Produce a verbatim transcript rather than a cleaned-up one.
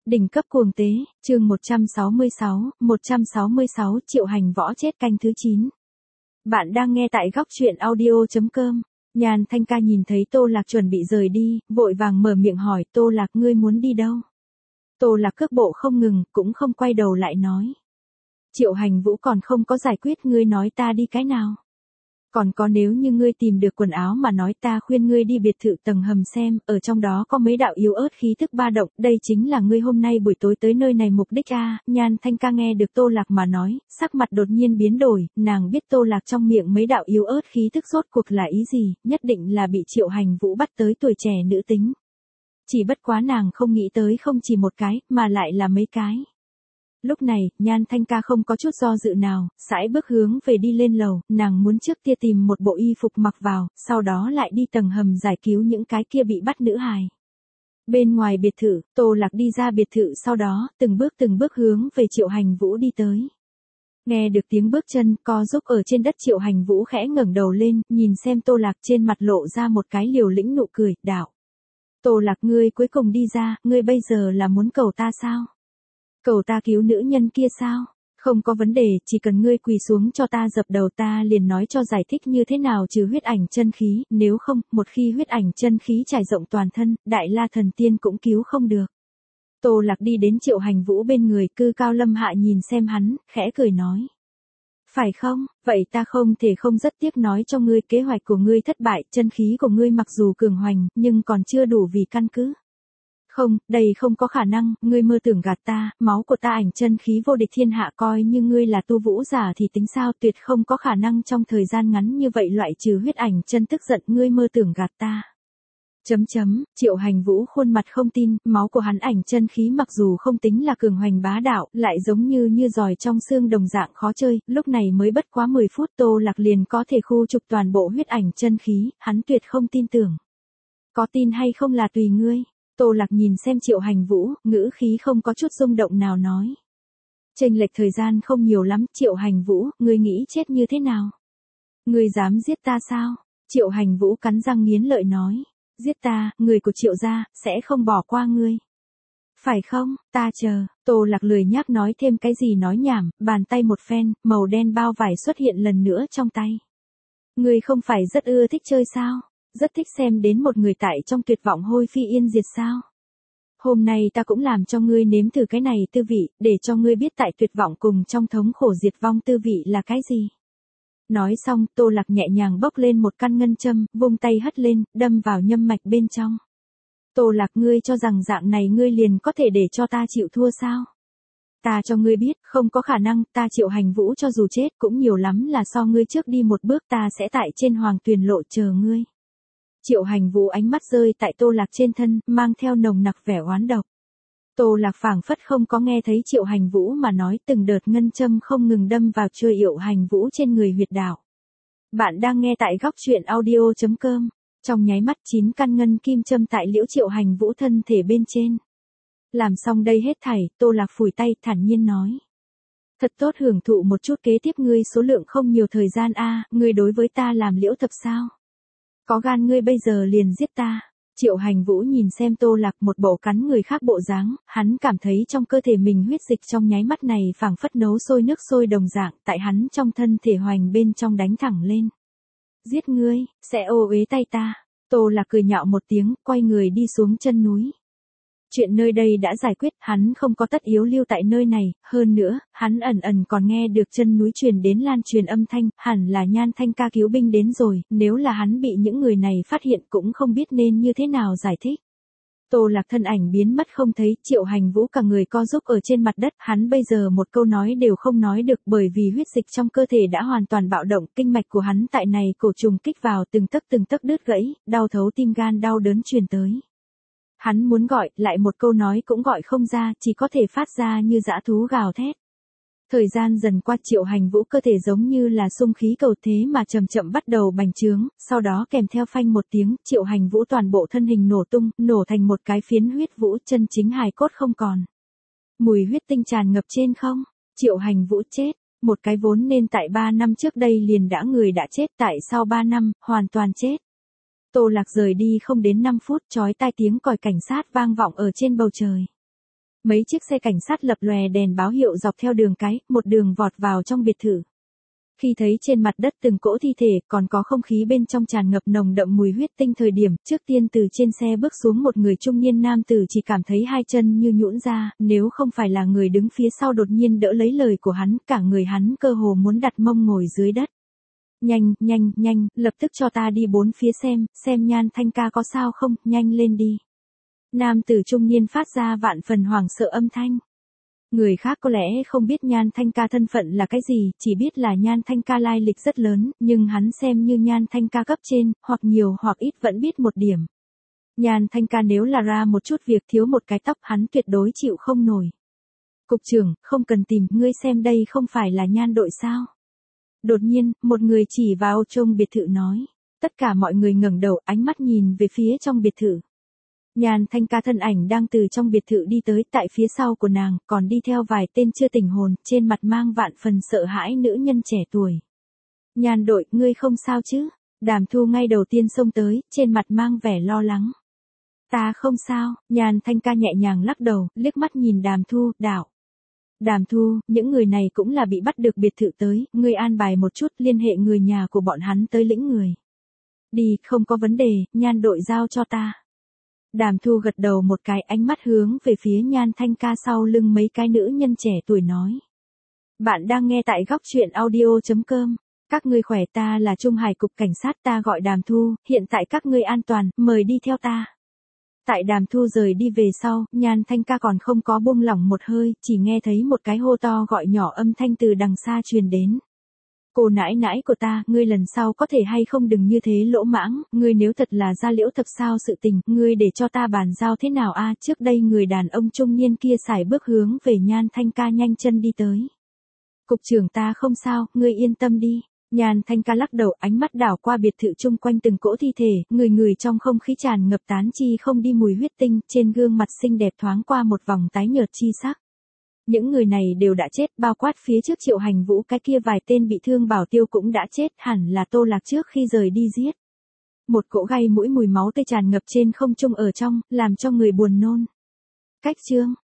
Đỉnh cấp cuồng tế, chương một trăm sáu mươi sáu, một trăm sáu mươi sáu Triệu Hành Võ chết canh thứ chín. Bạn đang nghe tại góc truyện audio chấm com. Nhan Thanh Ca nhìn thấy Tô Lạc chuẩn bị rời đi, vội vàng mở miệng hỏi Tô Lạc ngươi muốn đi đâu? Tô Lạc cước bộ không ngừng, cũng không quay đầu lại nói. Triệu Hành Vũ còn không có giải quyết ngươi nói ta đi cái nào? Còn có nếu như ngươi tìm được quần áo mà nói ta khuyên ngươi đi biệt thự tầng hầm xem, ở trong đó có mấy đạo yếu ớt khí thức ba động, đây chính là ngươi hôm nay buổi tối tới nơi này mục đích a. À, Nhan Thanh Ca nghe được Tô Lạc mà nói, sắc mặt đột nhiên biến đổi, nàng biết Tô Lạc trong miệng mấy đạo yếu ớt khí thức rốt cuộc là ý gì, nhất định là bị Triệu Hành Vũ bắt tới tuổi trẻ nữ tính. Chỉ bất quá nàng không nghĩ tới không chỉ một cái, mà lại là mấy cái. Lúc này, Nhan Thanh Ca không có chút do dự nào, sải bước hướng về đi lên lầu, nàng muốn trước kia tìm một bộ y phục mặc vào, sau đó lại đi tầng hầm giải cứu những cái kia bị bắt nữ hài. Bên ngoài biệt thự, Tô Lạc đi ra biệt thự sau đó, từng bước từng bước hướng về Triệu Hành Vũ đi tới. Nghe được tiếng bước chân, co giúp ở trên đất Triệu Hành Vũ khẽ ngẩng đầu lên, nhìn xem Tô Lạc trên mặt lộ ra một cái liều lĩnh nụ cười, đạo. Tô Lạc ngươi cuối cùng đi ra, ngươi bây giờ là muốn cầu ta sao? Cầu ta cứu nữ nhân kia sao? Không có vấn đề, chỉ cần ngươi quỳ xuống cho ta dập đầu ta liền nói cho giải thích như thế nào trừ huyết ảnh chân khí, nếu không, một khi huyết ảnh chân khí trải rộng toàn thân, Đại La Thần Tiên cũng cứu không được. Tô Lạc đi đến Triệu Hành Vũ bên người, cư cao lâm hạ nhìn xem hắn, khẽ cười nói. Phải không, vậy ta không thể không rất tiếc nói cho ngươi kế hoạch của ngươi thất bại, chân khí của ngươi mặc dù cường hoành, nhưng còn chưa đủ vì căn cứ. Không, đây không có khả năng, ngươi mơ tưởng gạt ta, máu của ta ảnh chân khí vô địch thiên hạ coi như ngươi là tu vũ giả thì tính sao, tuyệt không có khả năng trong thời gian ngắn như vậy loại trừ huyết ảnh chân tức giận ngươi mơ tưởng gạt ta. Chấm chấm, Triệu Hành Vũ khuôn mặt không tin, máu của hắn ảnh chân khí mặc dù không tính là cường hoành bá đạo, lại giống như như giòi trong xương đồng dạng khó chơi, lúc này mới bất quá mười phút Tô Lạc liền có thể khu trục toàn bộ huyết ảnh chân khí, hắn tuyệt không tin tưởng. Có tin hay không là tùy ngươi. Tô Lạc nhìn xem Triệu Hành Vũ, ngữ khí không có chút rung động nào nói. Chênh lệch thời gian không nhiều lắm, Triệu Hành Vũ, ngươi nghĩ chết như thế nào? Ngươi dám giết ta sao? Triệu Hành Vũ cắn răng nghiến lợi nói. Giết ta, người của Triệu gia, sẽ không bỏ qua ngươi. Phải không, ta chờ, Tô Lạc lười nhác nói thêm cái gì nói nhảm, bàn tay một phen, màu đen bao vải xuất hiện lần nữa trong tay. Ngươi không phải rất ưa thích chơi sao? Rất thích xem đến một người tại trong tuyệt vọng hôi phi yên diệt sao? Hôm nay ta cũng làm cho ngươi nếm thử cái này tư vị, để cho ngươi biết tại tuyệt vọng cùng trong thống khổ diệt vong tư vị là cái gì. Nói xong, Tô Lạc nhẹ nhàng bốc lên một căn ngân châm, vung tay hất lên, đâm vào nhâm mạch bên trong. Tô Lạc ngươi cho rằng dạng này ngươi liền có thể để cho ta chịu thua sao? Ta cho ngươi biết, không có khả năng, ta Triệu Hành Vũ cho dù chết cũng nhiều lắm là so ngươi trước đi một bước ta sẽ tại trên hoàng tuyền lộ chờ ngươi. Triệu Hành Vũ ánh mắt rơi tại Tô Lạc trên thân, mang theo nồng nặc vẻ oán độc. Tô Lạc phảng phất không có nghe thấy Triệu Hành Vũ mà nói từng đợt ngân châm không ngừng đâm vào Triệu Triệu Hành Vũ trên người huyệt đạo. Bạn đang nghe tại góc truyện audio chấm com. Trong nháy mắt chín căn ngân kim châm tại Liễu Triệu Hành Vũ thân thể bên trên. Làm xong đây hết thảy, Tô Lạc phủi tay thản nhiên nói. Thật tốt hưởng thụ một chút kế tiếp ngươi số lượng không nhiều thời gian a, ngươi đối với ta làm liễu thập sao? Có gan ngươi bây giờ liền giết ta. Triệu Hành Vũ nhìn xem Tô Lạc một bộ cắn người khác bộ dáng, hắn cảm thấy trong cơ thể mình huyết dịch trong nháy mắt này phảng phất nấu sôi nước sôi đồng dạng tại hắn trong thân thể hoành bên trong đánh thẳng lên. Giết ngươi, sẽ ô uế tay ta. Tô Lạc cười nhạo một tiếng, quay người đi xuống chân núi. Chuyện nơi đây đã giải quyết, hắn không có tất yếu lưu tại nơi này, hơn nữa, hắn ẩn ẩn còn nghe được chân núi truyền đến lan truyền âm thanh, hẳn là Nhan Thanh Ca cứu binh đến rồi, nếu là hắn bị những người này phát hiện cũng không biết nên như thế nào giải thích. Tô Lạc thân ảnh biến mất không thấy, Triệu Hành Vũ cả người co giúp ở trên mặt đất, hắn bây giờ một câu nói đều không nói được bởi vì huyết dịch trong cơ thể đã hoàn toàn bạo động, kinh mạch của hắn tại này cổ trùng kích vào từng tấc từng tấc đứt gãy, đau thấu tim gan đau đớn truyền tới. Hắn muốn gọi, lại một câu nói cũng gọi không ra, chỉ có thể phát ra như dã thú gào thét. Thời gian dần qua Triệu Hành Vũ cơ thể giống như là xung khí cầu thế mà chậm chậm bắt đầu bành trướng, sau đó kèm theo phanh một tiếng, Triệu Hành Vũ toàn bộ thân hình nổ tung, nổ thành một cái phiến huyết vũ, chân chính hài cốt không còn. Mùi huyết tinh tràn ngập trên không, Triệu Hành Vũ chết, một cái vốn nên tại ba năm trước đây liền đã người đã chết tại sau ba năm, hoàn toàn chết. Tô Lạc rời đi không đến năm phút, chói tai tiếng còi cảnh sát vang vọng ở trên bầu trời. Mấy chiếc xe cảnh sát lập lòe đèn báo hiệu dọc theo đường cái, một đường vọt vào trong biệt thự. Khi thấy trên mặt đất từng cỗ thi thể, còn có không khí bên trong tràn ngập nồng đậm mùi huyết tinh thời điểm, trước tiên từ trên xe bước xuống một người trung niên nam tử chỉ cảm thấy hai chân như nhũn ra, nếu không phải là người đứng phía sau đột nhiên đỡ lấy lời của hắn, cả người hắn cơ hồ muốn đặt mông ngồi dưới đất. Nhanh, nhanh, nhanh, lập tức cho ta đi bốn phía xem, xem Nhan Thanh ca có sao không, nhanh lên đi. Nam tử trung niên phát ra vạn phần hoảng sợ âm thanh. Người khác có lẽ không biết Nhan Thanh ca thân phận là cái gì, chỉ biết là Nhan Thanh ca lai lịch rất lớn, nhưng hắn xem như Nhan Thanh ca cấp trên, hoặc nhiều hoặc ít vẫn biết một điểm. Nhan Thanh ca nếu là ra một chút việc thiếu một cái tóc hắn tuyệt đối chịu không nổi. Cục trưởng, không cần tìm, ngươi xem đây không phải là Nhan đội sao? Đột nhiên, một người chỉ vào trong biệt thự nói. Tất cả mọi người ngẩng đầu, ánh mắt nhìn về phía trong biệt thự. Nhan Thanh ca thân ảnh đang từ trong biệt thự đi tới, tại phía sau của nàng, còn đi theo vài tên chưa tỉnh hồn, trên mặt mang vạn phần sợ hãi nữ nhân trẻ tuổi. Nhan đội, ngươi không sao chứ? Đàm Thu ngay đầu tiên xông tới, trên mặt mang vẻ lo lắng. Ta không sao, Nhan Thanh ca nhẹ nhàng lắc đầu, liếc mắt nhìn Đàm Thu, đạo. Đàm Thu, những người này cũng là bị bắt được biệt thự tới, ngươi an bài một chút, liên hệ người nhà của bọn hắn tới lĩnh người. Đi, không có vấn đề, Nhan đội giao cho ta. Đàm Thu gật đầu một cái, ánh mắt hướng về phía Nhan Thanh ca sau lưng mấy cái nữ nhân trẻ tuổi nói. Bạn đang nghe tại góc truyện audio chấm com. Các ngươi khỏe, ta là Trung Hải cục cảnh sát, ta gọi Đàm Thu, hiện tại các ngươi an toàn, mời đi theo ta. Tại Đàm Thu rời đi về sau, Nhan Thanh ca còn không có buông lỏng một hơi, chỉ nghe thấy một cái hô to gọi nhỏ âm thanh từ đằng xa truyền đến. Cô nãi nãi của ta, ngươi lần sau có thể hay không đừng như thế lỗ mãng, ngươi nếu thật là gia liễu thập sao sự tình, ngươi để cho ta bàn giao thế nào a? Trước đây người đàn ông trung niên kia sải bước hướng về Nhan Thanh ca nhanh chân đi tới. Cục trưởng ta không sao, ngươi yên tâm đi. Nhan Thanh ca lắc đầu, ánh mắt đảo qua biệt thự chung quanh từng cỗ thi thể, người người trong không khí tràn ngập tán chi không đi mùi huyết tinh, trên gương mặt xinh đẹp thoáng qua một vòng tái nhợt chi sắc. Những người này đều đã chết, bao quát phía trước Triệu Hành Vũ cái kia vài tên bị thương bảo tiêu cũng đã chết, hẳn là Tô Lạc trước khi rời đi giết. Một cỗ gây mũi mùi máu tươi tràn ngập trên không trung ở trong, làm cho người buồn nôn. Cách chương